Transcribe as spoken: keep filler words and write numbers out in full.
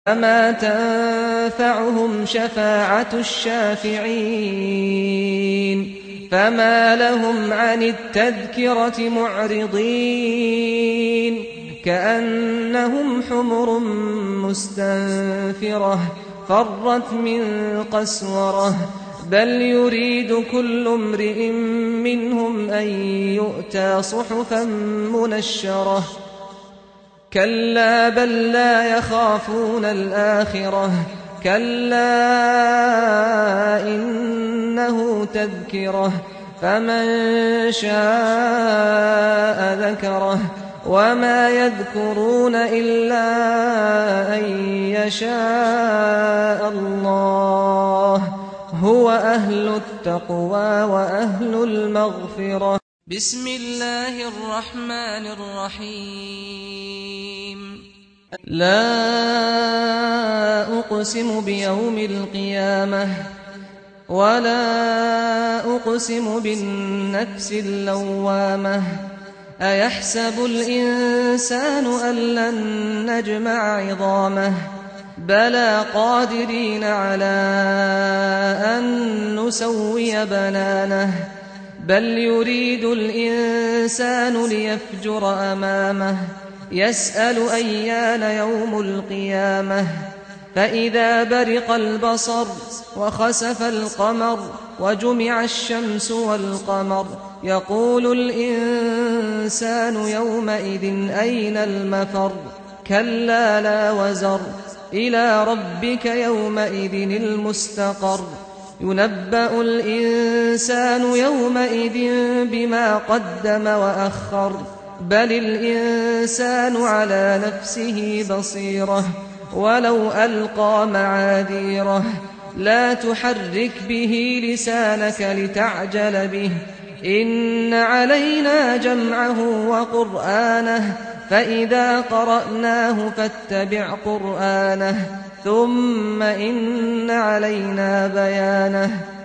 فما تنفعهم شفاعة الشافعين فما لهم عن التذكرة معرضين كأنهم حمر مستنفرة فرت من قسورة بل يريد كل امرئ منهم أن يؤتى صحفا منشرة كلا بل لا يخافون الآخرة كلا إنه تذكرة فمن شاء ذكره وما يذكرون إلا أن يشاء الله هو أهل التقوى وأهل المغفرة. بسم الله الرحمن الرحيم. لا أقسم بيوم القيامة ولا أقسم بالنفس اللوامة أيحسب الإنسان أن لن نجمع عظامه بلى قادرين على أن نسوي بنانه بل يريد الإنسان ليفجر أمامه يسأل أيان يوم القيامة فإذا برق البصر وخسف القمر وجمع الشمس والقمر يقول الإنسان يومئذ أين المفر كلا لا وزر إلى ربك يومئذ المستقر ينبأ الإنسان يومئذ بما قدم وأخر بل الإنسان على نفسه بصيرة ولو ألقى معاذيره لا تحرك به لسانك لتعجل به إن علينا جمعه وقرآنه فإذا قرأناه فاتبع قرآنه ثم إن علينا بيانه